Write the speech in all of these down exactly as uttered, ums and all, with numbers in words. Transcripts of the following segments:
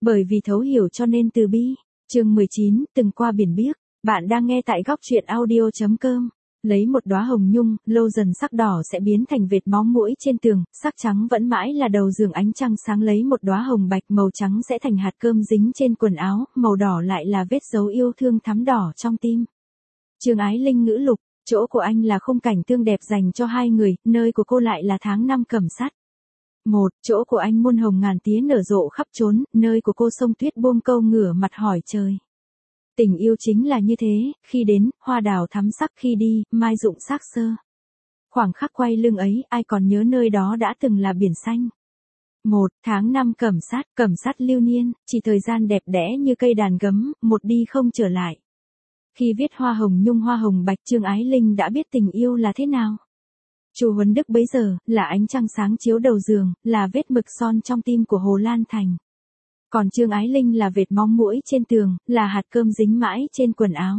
Bởi vì thấu hiểu cho nên từ bi. Chương mười chín, từng qua biển biếc. Bạn đang nghe tại góc truyện audio chấm com. Lấy một đóa hồng nhung, lâu dần sắc đỏ sẽ biến thành vệt máu mũi trên tường, sắc trắng vẫn mãi là đầu giường ánh trăng sáng lấy một đóa hồng bạch màu trắng sẽ thành hạt cơm dính trên quần áo, màu đỏ lại là vết dấu yêu thương thắm đỏ trong tim. Trương Ái Linh ngữ lục, chỗ của anh là khung cảnh tương đẹp dành cho hai người, nơi của cô lại là tháng năm cẩm sát. Một, chỗ của anh muôn hồng ngàn tía nở rộ khắp chốn, nơi của cô sông tuyết buông câu ngửa mặt hỏi trời. Tình yêu chính là như thế, khi đến, hoa đào thắm sắc, khi đi, mai rụng xác sơ. Khoảng khắc quay lưng ấy, ai còn nhớ nơi đó đã từng là biển xanh. Một, tháng năm cẩm sát, cẩm sát lưu niên, chỉ thời gian đẹp đẽ như cây đàn gấm, một đi không trở lại. Khi viết hoa hồng nhung hoa hồng bạch, Trương Ái Linh đã biết tình yêu là thế nào. Chu Huấn Đức bấy giờ, là ánh trăng sáng chiếu đầu giường, là vết mực son trong tim của Hồ Lan Thành. Còn Trương Ái Linh là vệt máu mũi trên tường, là hạt cơm dính mãi trên quần áo.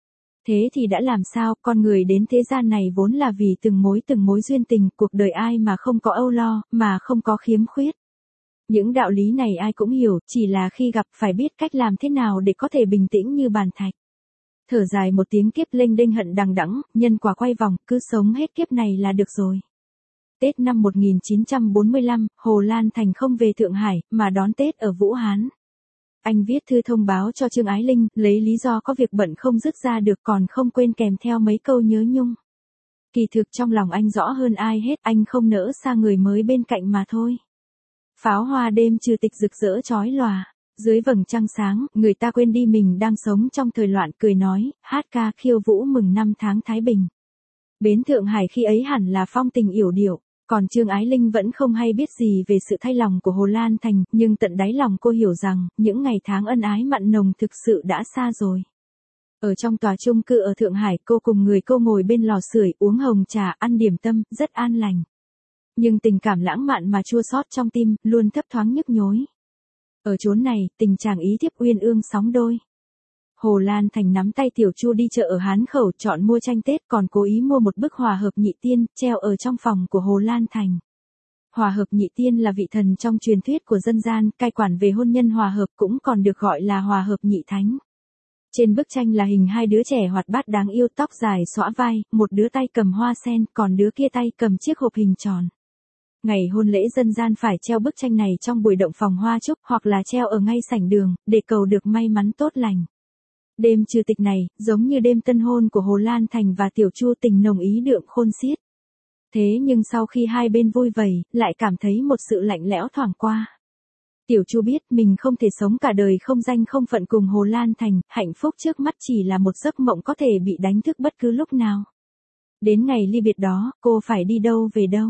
Thế thì đã làm sao, con người đến thế gian này vốn là vì từng mối từng mối duyên tình, cuộc đời ai mà không có âu lo, mà không có khiếm khuyết. Những đạo lý này ai cũng hiểu, chỉ là khi gặp phải biết cách làm thế nào để có thể bình tĩnh như bàn thạch. Thở dài một tiếng kiếp lênh đênh hận đằng đẵng, nhân quả quay vòng, cứ sống hết kiếp này là được rồi. Tết năm một nghìn chín trăm bốn mươi lăm, Hồ Lan Thành không về Thượng Hải, mà đón Tết ở Vũ Hán. Anh viết thư thông báo cho Trương Ái Linh, lấy lý do có việc bận không dứt ra được, còn không quên kèm theo mấy câu nhớ nhung. Kỳ thực trong lòng anh rõ hơn ai hết, anh không nỡ xa người mới bên cạnh mà thôi. Pháo hoa đêm trừ tịch rực rỡ chói lòa. Dưới vầng trăng sáng, người ta quên đi mình đang sống trong thời loạn, cười nói, hát ca khiêu vũ mừng năm tháng Thái Bình. Bến Thượng Hải khi ấy hẳn là phong tình yểu điệu, còn Trương Ái Linh vẫn không hay biết gì về sự thay lòng của Hồ Lan Thành, nhưng tận đáy lòng cô hiểu rằng, những ngày tháng ân ái mặn nồng thực sự đã xa rồi. Ở trong tòa chung cư ở Thượng Hải, cô cùng người cô ngồi bên lò sưởi, uống hồng trà, ăn điểm tâm, rất an lành. Nhưng tình cảm lãng mạn mà chua xót trong tim, luôn thấp thoáng nhức nhối. Ở chốn này, tình chàng ý thiếp uyên ương sóng đôi. Hồ Lan Thành nắm tay Tiểu Chu đi chợ ở Hán Khẩu chọn mua tranh Tết, còn cố ý mua một bức Hòa Hợp Nhị Tiên, treo ở trong phòng của Hồ Lan Thành. Hòa Hợp Nhị Tiên là vị thần trong truyền thuyết của dân gian, cai quản về hôn nhân hòa hợp, cũng còn được gọi là Hòa Hợp Nhị Thánh. Trên bức tranh là hình hai đứa trẻ hoạt bát đáng yêu, tóc dài xõa vai, một đứa tay cầm hoa sen, còn đứa kia tay cầm chiếc hộp hình tròn. Ngày hôn lễ dân gian phải treo bức tranh này trong buổi động phòng hoa chúc, hoặc là treo ở ngay sảnh đường, để cầu được may mắn tốt lành. Đêm trừ tịch này, giống như đêm tân hôn của Hồ Lan Thành và Tiểu Chu, tình nồng ý đượm khôn xiết. Thế nhưng sau khi hai bên vui vầy, lại cảm thấy một sự lạnh lẽo thoảng qua. Tiểu Chu biết mình không thể sống cả đời không danh không phận cùng Hồ Lan Thành, hạnh phúc trước mắt chỉ là một giấc mộng có thể bị đánh thức bất cứ lúc nào. Đến ngày ly biệt đó, cô phải đi đâu về đâu.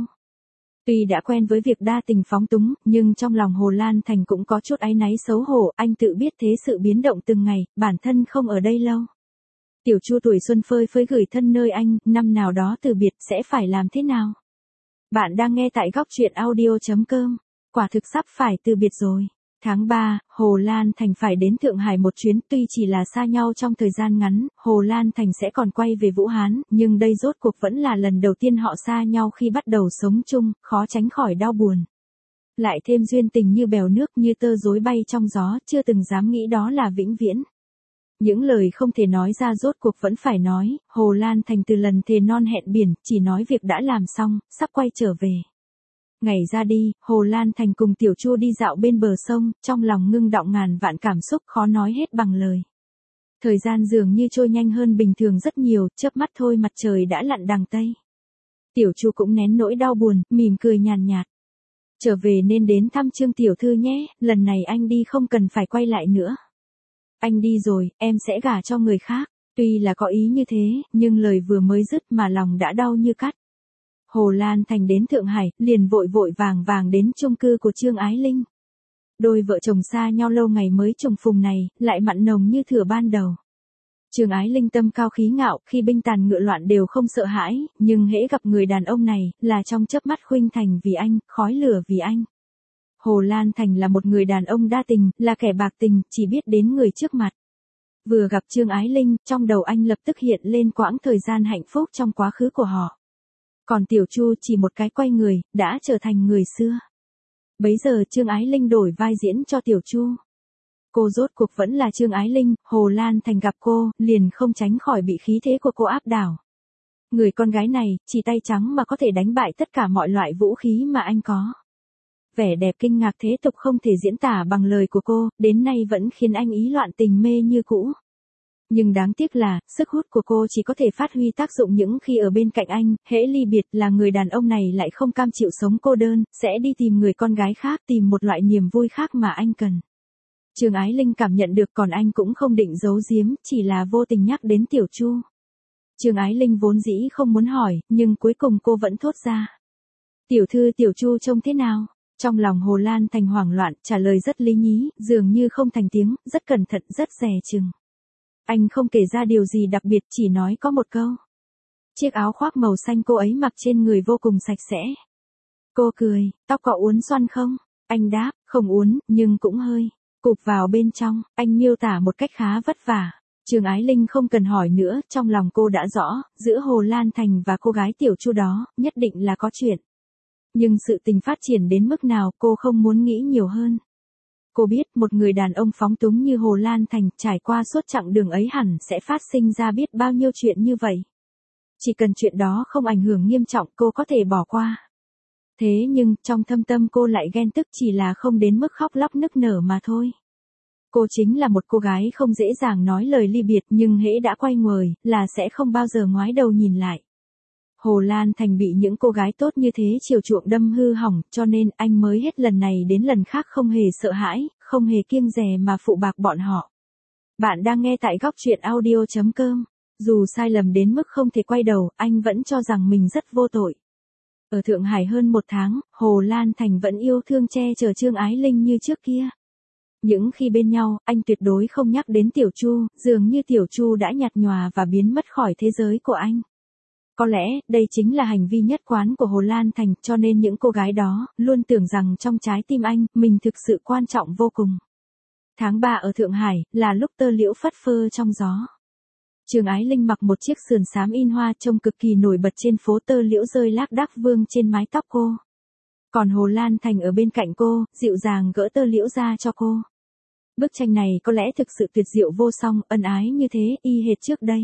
Tuy đã quen với việc đa tình phóng túng, nhưng trong lòng Hồ Lan Thành cũng có chút áy náy xấu hổ, anh tự biết thế sự biến động từng ngày, bản thân không ở đây lâu. Tiểu Chu tuổi xuân phơi phới gửi thân nơi anh, năm nào đó từ biệt sẽ phải làm thế nào? Bạn đang nghe tại góc truyện audio chấm com, quả thực sắp phải từ biệt rồi. Tháng ba, Hồ Lan Thành phải đến Thượng Hải một chuyến, tuy chỉ là xa nhau trong thời gian ngắn, Hồ Lan Thành sẽ còn quay về Vũ Hán, nhưng đây rốt cuộc vẫn là lần đầu tiên họ xa nhau khi bắt đầu sống chung, khó tránh khỏi đau buồn. Lại thêm duyên tình như bèo nước như tơ rối bay trong gió, chưa từng dám nghĩ đó là vĩnh viễn. Những lời không thể nói ra rốt cuộc vẫn phải nói, Hồ Lan Thành từ lần thề non hẹn biển, chỉ nói việc đã làm xong, sắp quay trở về. Ngày ra đi, Hồ Lan Thành cùng Tiểu Chu đi dạo bên bờ sông, trong lòng ngưng đọng ngàn vạn cảm xúc khó nói hết bằng lời. Thời gian dường như trôi nhanh hơn bình thường rất nhiều, chớp mắt thôi mặt trời đã lặn đằng Tây. Tiểu Chu cũng nén nỗi đau buồn, mỉm cười nhàn nhạt. Trở về nên đến thăm Trương Tiểu Thư nhé, lần này anh đi không cần phải quay lại nữa. Anh đi rồi, em sẽ gả cho người khác. Tuy là có ý như thế, nhưng lời vừa mới dứt mà lòng đã đau như cắt. Hồ Lan Thành đến Thượng Hải, liền vội vội vàng vàng đến chung cư của Trương Ái Linh. Đôi vợ chồng xa nhau lâu ngày mới trùng phùng này, lại mặn nồng như thửa ban đầu. Trương Ái Linh tâm cao khí ngạo, khi binh tàn ngựa loạn đều không sợ hãi, nhưng hễ gặp người đàn ông này, là trong chớp mắt khuynh thành vì anh, khói lửa vì anh. Hồ Lan Thành là một người đàn ông đa tình, là kẻ bạc tình, chỉ biết đến người trước mặt. Vừa gặp Trương Ái Linh, trong đầu anh lập tức hiện lên quãng thời gian hạnh phúc trong quá khứ của họ. Còn Tiểu Chu chỉ một cái quay người, đã trở thành người xưa. Bấy giờ Trương Ái Linh đổi vai diễn cho Tiểu Chu. Cô rốt cuộc vẫn là Trương Ái Linh, Hồ Lan Thành gặp cô, liền không tránh khỏi bị khí thế của cô áp đảo. Người con gái này, chỉ tay trắng mà có thể đánh bại tất cả mọi loại vũ khí mà anh có. Vẻ đẹp kinh ngạc thế tục không thể diễn tả bằng lời của cô, đến nay vẫn khiến anh ý loạn tình mê như cũ. Nhưng đáng tiếc là, sức hút của cô chỉ có thể phát huy tác dụng những khi ở bên cạnh anh, hễ ly biệt là người đàn ông này lại không cam chịu sống cô đơn, sẽ đi tìm người con gái khác, tìm một loại niềm vui khác mà anh cần. Trương Ái Linh cảm nhận được, còn anh cũng không định giấu giếm, chỉ là vô tình nhắc đến Tiểu Chu. Trương Ái Linh vốn dĩ không muốn hỏi, nhưng cuối cùng cô vẫn thốt ra. Tiểu thư Tiểu Chu trông thế nào? Trong lòng Hồ Lan Thành hoảng loạn, trả lời rất lý nhí, dường như không thành tiếng, rất cẩn thận, rất dè chừng. Anh không kể ra điều gì đặc biệt, chỉ nói có một câu. Chiếc áo khoác màu xanh cô ấy mặc trên người vô cùng sạch sẽ. Cô cười, tóc có uốn xoăn không? Anh đáp, không uốn, nhưng cũng hơi cụp vào bên trong. Anh miêu tả một cách khá vất vả. Trương Ái Linh không cần hỏi nữa, trong lòng cô đã rõ, giữa Hồ Lan Thành và cô gái Tiểu Chu đó, nhất định là có chuyện. Nhưng sự tình phát triển đến mức nào cô không muốn nghĩ nhiều hơn. Cô biết một người đàn ông phóng túng như Hồ Lan Thành trải qua suốt chặng đường ấy hẳn sẽ phát sinh ra biết bao nhiêu chuyện như vậy. Chỉ cần chuyện đó không ảnh hưởng nghiêm trọng cô có thể bỏ qua. Thế nhưng trong thâm tâm cô lại ghen tức, chỉ là không đến mức khóc lóc nức nở mà thôi. Cô chính là một cô gái không dễ dàng nói lời ly biệt, nhưng hễ đã quay nguời là sẽ không bao giờ ngoái đầu nhìn lại. Hồ Lan Thành bị những cô gái tốt như thế chiều chuộng đâm hư hỏng, cho nên anh mới hết lần này đến lần khác không hề sợ hãi, không hề kiêng dè mà phụ bạc bọn họ. Bạn đang nghe tại góc truyện audio chấm com. Dù sai lầm đến mức không thể quay đầu, anh vẫn cho rằng mình rất vô tội. Ở Thượng Hải hơn một tháng, Hồ Lan Thành vẫn yêu thương che chở Trương Ái Linh như trước kia. Những khi bên nhau, anh tuyệt đối không nhắc đến Tiểu Chu, dường như Tiểu Chu đã nhạt nhòa và biến mất khỏi thế giới của anh. Có lẽ, đây chính là hành vi nhất quán của Hồ Lan Thành, cho nên những cô gái đó, luôn tưởng rằng trong trái tim anh, mình thực sự quan trọng vô cùng. Tháng ba ở Thượng Hải, là lúc tơ liễu phất phơ trong gió. Trương Ái Linh mặc một chiếc sườn xám in hoa trông cực kỳ nổi bật trên phố, tơ liễu rơi lác đác vương trên mái tóc cô. Còn Hồ Lan Thành ở bên cạnh cô, dịu dàng gỡ tơ liễu ra cho cô. Bức tranh này có lẽ thực sự tuyệt diệu vô song, ân ái như thế, y hệt trước đây.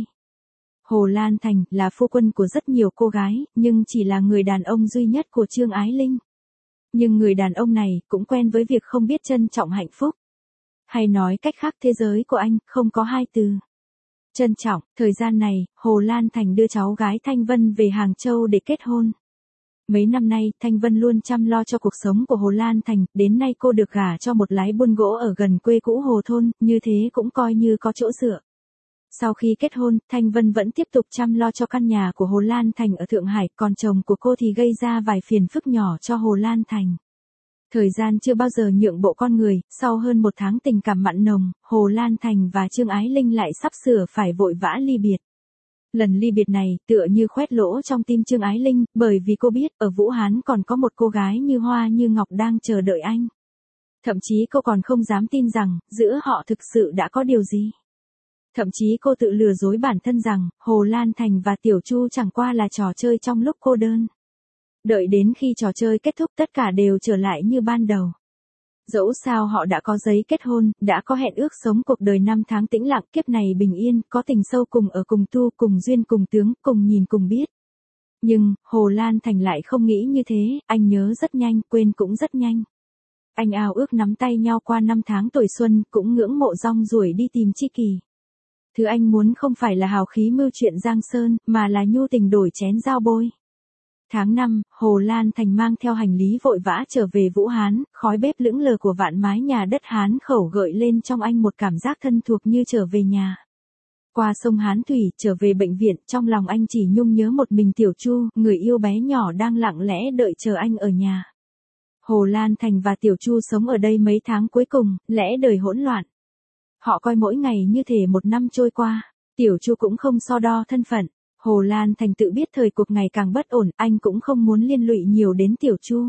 Hồ Lan Thành là phu quân của rất nhiều cô gái, nhưng chỉ là người đàn ông duy nhất của Trương Ái Linh. Nhưng người đàn ông này cũng quen với việc không biết trân trọng hạnh phúc. Hay nói cách khác, thế giới của anh không có hai từ. Trân trọng. Thời gian này, Hồ Lan Thành đưa cháu gái Thanh Vân về Hàng Châu để kết hôn. Mấy năm nay, Thanh Vân luôn chăm lo cho cuộc sống của Hồ Lan Thành, đến nay cô được gả cho một lái buôn gỗ ở gần quê cũ Hồ Thôn, như thế cũng coi như có chỗ dựa. Sau khi kết hôn, Thanh Vân vẫn tiếp tục chăm lo cho căn nhà của Hồ Lan Thành ở Thượng Hải, còn chồng của cô thì gây ra vài phiền phức nhỏ cho Hồ Lan Thành. Thời gian chưa bao giờ nhượng bộ con người, sau hơn một tháng tình cảm mặn nồng, Hồ Lan Thành và Trương Ái Linh lại sắp sửa phải vội vã ly biệt. Lần ly biệt này tựa như khoét lỗ trong tim Trương Ái Linh, bởi vì cô biết ở Vũ Hán còn có một cô gái như hoa như ngọc đang chờ đợi anh. Thậm chí cô còn không dám tin rằng, giữa họ thực sự đã có điều gì. Thậm chí cô tự lừa dối bản thân rằng, Hồ Lan Thành và Tiểu Chu chẳng qua là trò chơi trong lúc cô đơn. Đợi đến khi trò chơi kết thúc tất cả đều trở lại như ban đầu. Dẫu sao họ đã có giấy kết hôn, đã có hẹn ước sống cuộc đời năm tháng tĩnh lặng, kiếp này bình yên, có tình sâu cùng ở cùng tu, cùng duyên cùng tướng, cùng nhìn cùng biết. Nhưng, Hồ Lan Thành lại không nghĩ như thế, anh nhớ rất nhanh, quên cũng rất nhanh. Anh ao ước nắm tay nhau qua năm tháng tuổi xuân, cũng ngưỡng mộ rong ruổi đi tìm tri kỷ. Thứ anh muốn không phải là hào khí mưu chuyện giang sơn, mà là nhu tình đổi chén giao bôi. Tháng năm, Hồ Lan Thành mang theo hành lý vội vã trở về Vũ Hán, khói bếp lững lờ của vạn mái nhà đất Hán khẩu gợi lên trong anh một cảm giác thân thuộc như trở về nhà. Qua sông Hán Thủy, trở về bệnh viện, trong lòng anh chỉ nhung nhớ một mình Tiểu Chu, người yêu bé nhỏ đang lặng lẽ đợi chờ anh ở nhà. Hồ Lan Thành và Tiểu Chu sống ở đây mấy tháng cuối cùng, lẽ đời hỗn loạn. Họ coi mỗi ngày như thể một năm trôi qua, Tiểu Chu cũng không so đo thân phận. Hồ Lan Thành tự biết thời cuộc ngày càng bất ổn, anh cũng không muốn liên lụy nhiều đến Tiểu Chu.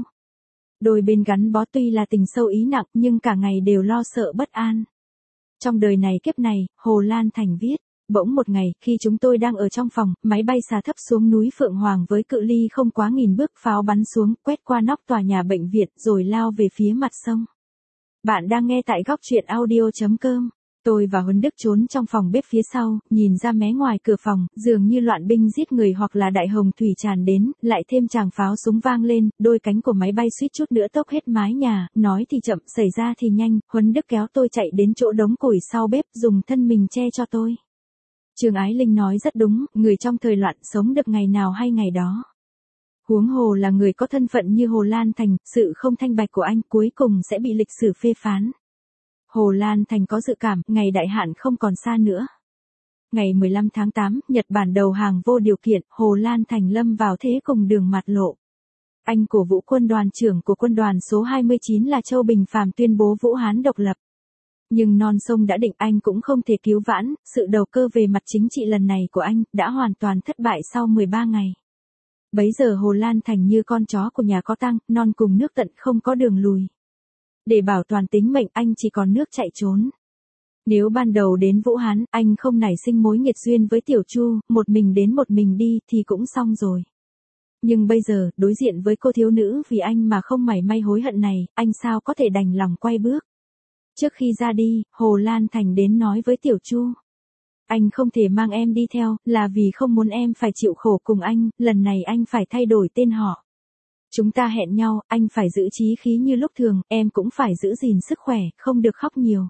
Đôi bên gắn bó tuy là tình sâu ý nặng, nhưng cả ngày đều lo sợ bất an. Trong đời này kiếp này, Hồ Lan Thành viết, bỗng một ngày, khi chúng tôi đang ở trong phòng, máy bay xà thấp xuống núi Phượng Hoàng với cự ly không quá nghìn bước, pháo bắn xuống, quét qua nóc tòa nhà bệnh viện, rồi lao về phía mặt sông. Bạn đang nghe tại góc truyện audio chấm com. Tôi và Huấn Đức trốn trong phòng bếp phía sau, nhìn ra mé ngoài cửa phòng, dường như loạn binh giết người hoặc là đại hồng thủy tràn đến, lại thêm tràng pháo súng vang lên, đôi cánh của máy bay suýt chút nữa tốc hết mái nhà, nói thì chậm, xảy ra thì nhanh, Huấn Đức kéo tôi chạy đến chỗ đống củi sau bếp, dùng thân mình che cho tôi. Trương Ái Linh nói rất đúng, người trong thời loạn sống được ngày nào hay ngày đó. Huống hồ là người có thân phận như Hồ Lan Thành, sự không thanh bạch của anh cuối cùng sẽ bị lịch sử phê phán. Hồ Lan Thành có dự cảm, ngày đại hạn không còn xa nữa. Ngày mười lăm tháng tám, Nhật Bản đầu hàng vô điều kiện, Hồ Lan Thành lâm vào thế cùng đường mặt lộ. Anh cổ vũ quân đoàn trưởng của quân đoàn số hai mươi chín là Châu Bình Phàm tuyên bố Vũ Hán độc lập. Nhưng non sông đã định, anh cũng không thể cứu vãn, sự đầu cơ về mặt chính trị lần này của anh đã hoàn toàn thất bại sau mười ba ngày. Bấy giờ Hồ Lan Thành như con chó của nhà có tang, non cùng nước tận không có đường lùi. Để bảo toàn tính mệnh anh chỉ còn nước chạy trốn. Nếu ban đầu đến Vũ Hán, anh không nảy sinh mối nghiệt duyên với Tiểu Chu, một mình đến một mình đi thì cũng xong rồi. Nhưng bây giờ, đối diện với cô thiếu nữ vì anh mà không mảy may hối hận này, anh sao có thể đành lòng quay bước. Trước khi ra đi, Hồ Lan Thành đến nói với Tiểu Chu. Anh không thể mang em đi theo, là vì không muốn em phải chịu khổ cùng anh, lần này anh phải thay đổi tên họ. Chúng ta hẹn nhau, anh phải giữ chí khí như lúc thường, em cũng phải giữ gìn sức khỏe, không được khóc nhiều.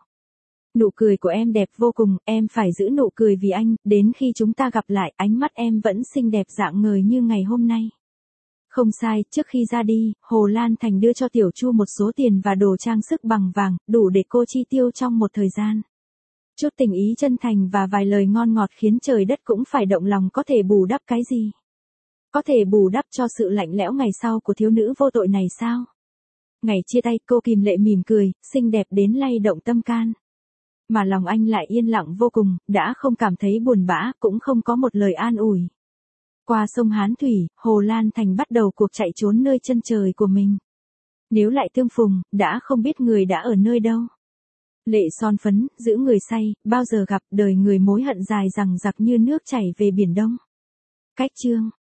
Nụ cười của em đẹp vô cùng, em phải giữ nụ cười vì anh, đến khi chúng ta gặp lại, ánh mắt em vẫn xinh đẹp rạng ngời như ngày hôm nay. Không sai, trước khi ra đi, Hồ Lan Thành đưa cho Tiểu Chu một số tiền và đồ trang sức bằng vàng, đủ để cô chi tiêu trong một thời gian. Chút tình ý chân thành và vài lời ngon ngọt khiến trời đất cũng phải động lòng, có thể bù đắp cái gì? Có thể bù đắp cho sự lạnh lẽo ngày sau của thiếu nữ vô tội này sao? Ngày chia tay, cô kìm lệ mỉm cười, xinh đẹp đến lay động tâm can. Mà lòng anh lại yên lặng vô cùng, đã không cảm thấy buồn bã, cũng không có một lời an ủi. Qua sông Hán Thủy, Hồ Lan Thành bắt đầu cuộc chạy trốn nơi chân trời của mình. Nếu lại tương phùng, đã không biết người đã ở nơi đâu. Lệ son phấn, giữ người say, bao giờ gặp, đời người mối hận dài dằng dặc như nước chảy về biển Đông. Cách chương